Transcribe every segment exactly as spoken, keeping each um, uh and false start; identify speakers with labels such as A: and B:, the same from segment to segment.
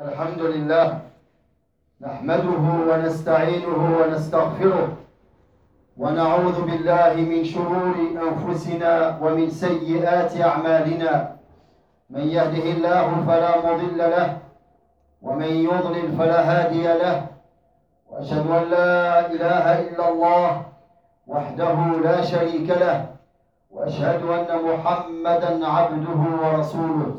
A: الحمد لله نحمده ونستعينه ونستغفره ونعوذ بالله من شرور أنفسنا ومن سيئات أعمالنا. من يهده الله فلا مضل له ومن يضلل فلا هادي له، وأشهد أن لا إله إلا الله وحده لا شريك له، وأشهد أن محمدا عبده ورسوله.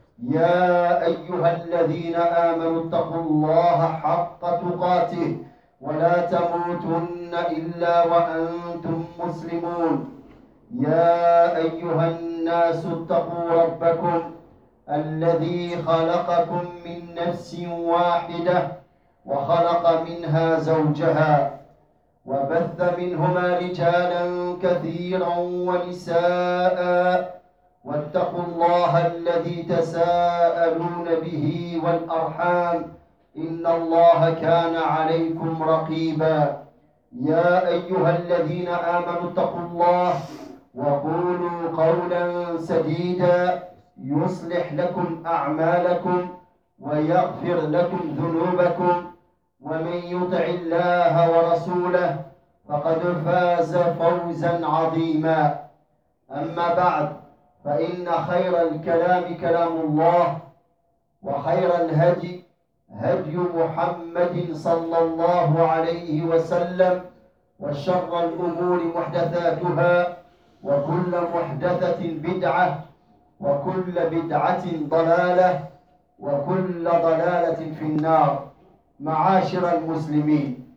A: يا أيها الذين آمنوا اتقوا الله حق تقاته ولا تموتن إلا وأنتم مسلمون. يا أيها الناس اتقوا ربكم الذي خلقكم من نفس واحدة وخلق منها زوجها وبث منهما رجالا كثيرا ونساء، واتقوا الله الذي تساءلون به والأرحام إن الله كان عليكم رقيبا. يا أيها الذين آمنوا اتقوا الله وقولوا قولا سديدا يصلح لكم أعمالكم ويغفر لكم ذنوبكم، ومن يطع الله ورسوله فقد فاز فوزا عظيما. أما بعد، فإن خير الكلام كلام الله، وخير الهدي هدي محمد صلى الله عليه وسلم، وشر الأمور محدثاتها، وكل محدثة بدعة، وكل بدعة ضلالة، وكل ضلالة في النار. معاشر المسلمين،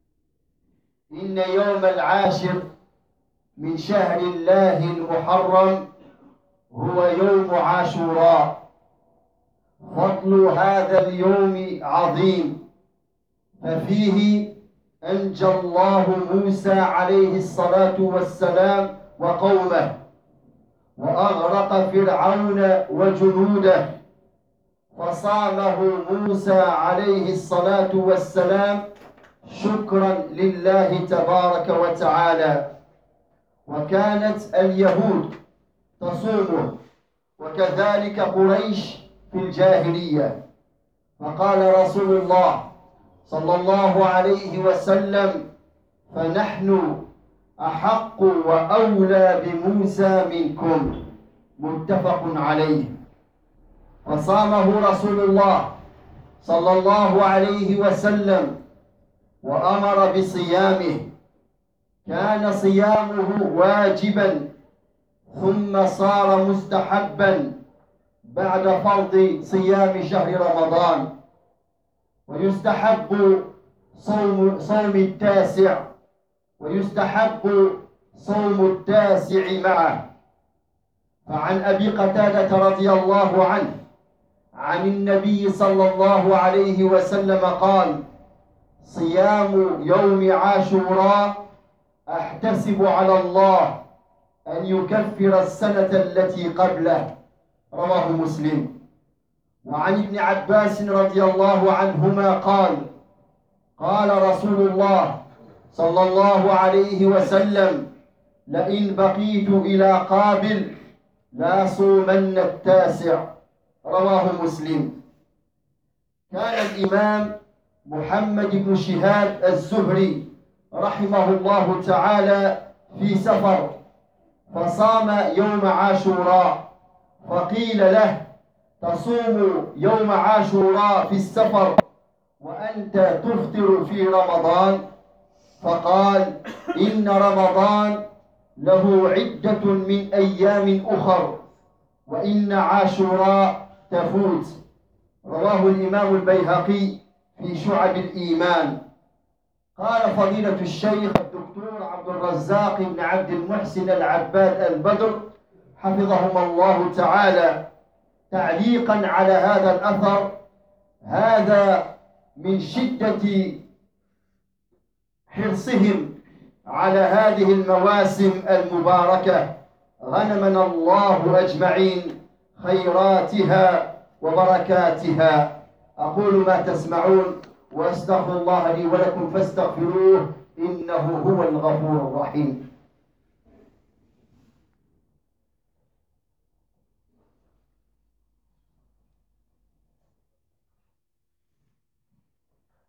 A: إن يوم العاشر من شهر الله المحرم هو يوم عاشوراء. فضل هذا اليوم عظيم، ففيه أنجى الله موسى عليه الصلاة والسلام وقومه، وأغرق فرعون وجنوده، فصامه موسى عليه الصلاة والسلام شكرا لله تبارك وتعالى. وكانت اليهود تصومه، وكذلك قريش في الجاهلية. فقال رسول الله صلى الله عليه وسلم: فنحن أحق وأولى بموسى منكم. متفق عليه. فصامه رسول الله صلى الله عليه وسلم وأمر بصيامه. كان صيامه واجبا ثم صار مستحبا بعد فرض صيام شهر رمضان. ويستحب صوم صوم التاسع ويستحب صوم التاسع معه. فعن أبي قتادة رضي الله عنه عن النبي صلى الله عليه وسلم قال: صيام يوم عاشوراء أحتسب على الله أن يكفر السنة التي قبله. رواه مسلم. وعن ابن عباس رضي الله عنهما قال: قال رسول الله صلى الله عليه وسلم: لئن بقيت إلى قابل لأصومن التاسع. رواه مسلم. كان الإمام محمد بن شهاب الزهري رحمه الله تعالى في سفر، فصام يوم عاشوراء، فقيل له: تصوم يوم عاشوراء في السفر وأنت تفطر في رمضان؟ فقال: إن رمضان له عدة من أيام أخر، وإن عاشوراء تفوت. رواه الإمام البيهقي في شعب الإيمان. قال فضيلة الشيخ الدكتور عبد الرزاق بن عبد المحسن العباد البدر حفظهما الله تعالى تعليقا على هذا الأثر: هذا من شدة حرصهم على هذه المواسم المباركة، غنمنا الله أجمعين خيراتها وبركاتها. أقول ما تسمعون وأستغفر الله لي ولكم فاستغفروه إنه هو الغفور الرحيم.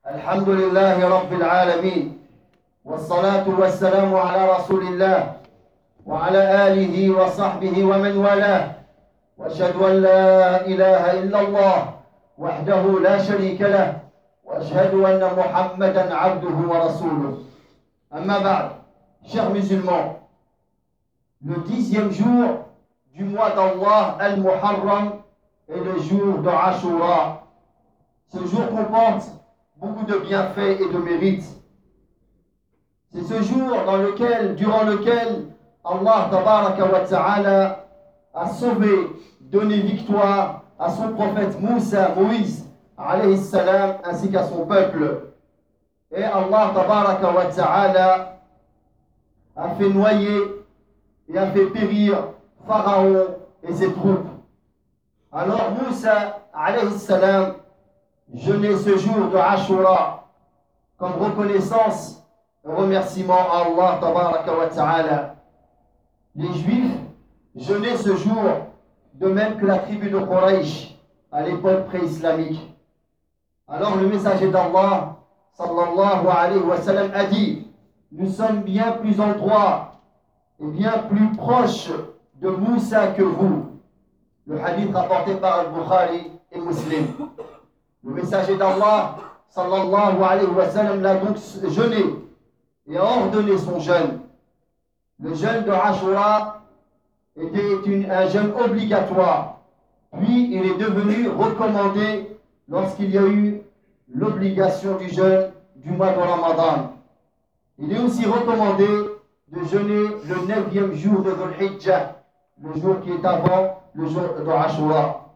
A: الحمد لله رب العالمين والصلاة والسلام على رسول الله وعلى آله وصحبه ومن والاه وأشهد أن لا إله إلا الله وحده لا شريك له وأشهد أن محمدا عبده ورسوله أما بعد. Chers musulmans, le dixième jour du mois d'Allah al-Muharram est le jour de Ashura. Ce jour comporte beaucoup de bienfaits et de mérites. C'est ce jour dans lequel, durant lequel Allah tabaraka wa ta'ala a sauvé, donné victoire à son prophète Moussa, Moïse, alayhi salam, ainsi qu'à son peuple. Et Allah tabaraka wa ta'ala a fait noyer et a fait périr Pharaon et ses troupes. Alors Moussa, alayhi salam, jeûnait ce jour de Ashura comme reconnaissance et remerciement à Allah tabaraka wa ta'ala. Les Juifs jeûnaient ce jour de même que la tribu de Quraysh à l'époque pré-islamique. Alors le messager d'Allah sallallahu alayhi wa sallam a dit: nous sommes bien plus en droit et bien plus proches de Moussa que vous. Le hadith rapporté par Al-Bukhari et Muslim. Le messager d'Allah sallallahu alayhi wa sallam l'a donc jeûné et a ordonné son jeûne. Le jeûne de Ashura était une, un jeûne obligatoire, puis il est devenu recommandé lorsqu'il y a eu l'obligation du jeûne du mois de Ramadan. Il est aussi recommandé de jeûner le neuvième jour de Dhul Hijjah, le jour qui est avant le jour de Ashura.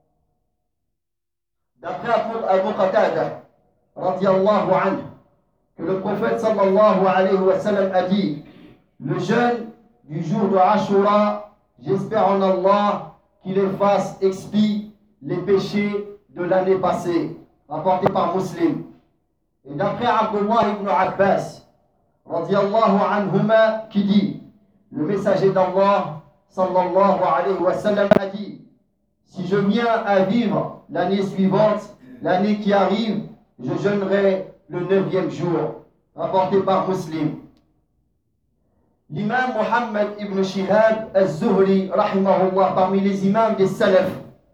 A: D'après Abu Qatada, radiyallahu anhu, que le prophète sallallahu alayhi wa sallam a dit: le jeûne du jour de Ashura, j'espère en Allah qu'il efface, expie les péchés de l'année passée, rapporté par Muslim. Et d'après Abdullah ibn Abbas, radiyallahu anhuma, qui dit: le messager d'Allah sallallahu alayhi wa sallam a dit: si je viens à vivre l'année suivante, l'année qui arrive, je jeûnerai le neuvième jour, rapporté par Muslim. L'imam Muhammad ibn Shihab al-Zuhri, rahimahullah, parmi les imams des Salaf,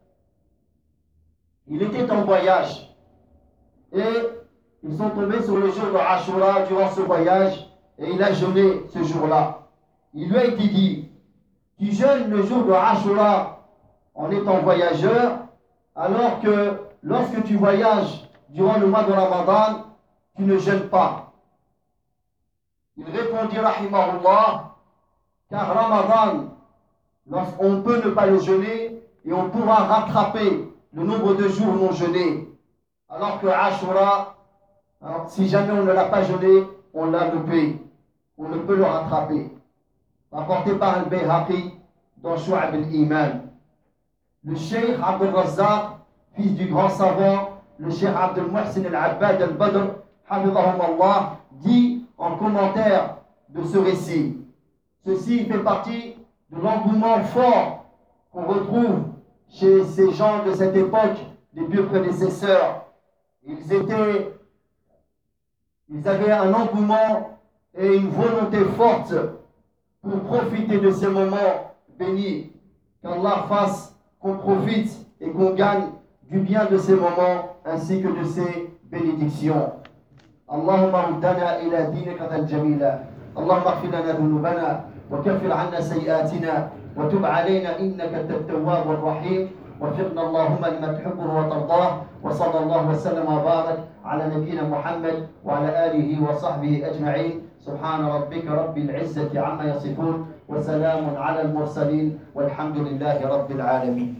A: il était en voyage et ils sont tombés sur le jour de Ashura durant ce voyage et il a jeûné ce jour-là. Il lui a été dit: tu jeûnes le jour de Ashura en étant voyageur, alors que lorsque tu voyages durant le mois de Ramadan, tu ne jeûnes pas. Il répondit, rahimahullah, car Ramadan, on peut ne pas le jeûner et on pourra rattraper le nombre de jours non jeûnés. Alors que Ashura, alors, si jamais on ne l'a pas jeûné, on l'a loupé. On ne peut le rattraper. Rapporté par Al-Bayhaqi dans Shu'ab al-Iman. Le Cheikh Abdul Razzaq, fils du grand savant, le Cheikh Abdul Muhsin al-Abbad al-Badr, hafidhahum Allah, dit en commentaire de ce récit: ceci fait partie de l'engouement fort qu'on retrouve chez ces gens de cette époque, des pieux prédécesseurs. Ils étaient, ils avaient un engouement et une volonté forte pour profiter de ces moments bénis. Qu'Allah fasse qu'on profite et qu'on gagne du bien de ces moments ainsi que de ces bénédictions. Allahumma ruddana ila dinika al-jamila. Allahumma ighfir lana dhunubana wa kaffir 'anna sayyi'atina wa tub 'alayna innaka at-tawwab ar-rahim. وفقنا اللهم لما تحبه وترضاه وصلى الله وسلم وبارك على نبينا محمد وعلى آله وصحبه أجمعين. سبحان ربك رب العزة عما يصفون وسلام على المرسلين والحمد لله رب العالمين.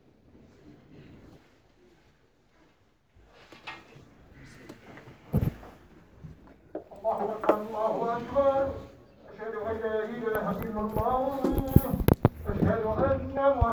B: الله أكبر الله أكبر أشهد أن لا إله إلا الله أشهد أن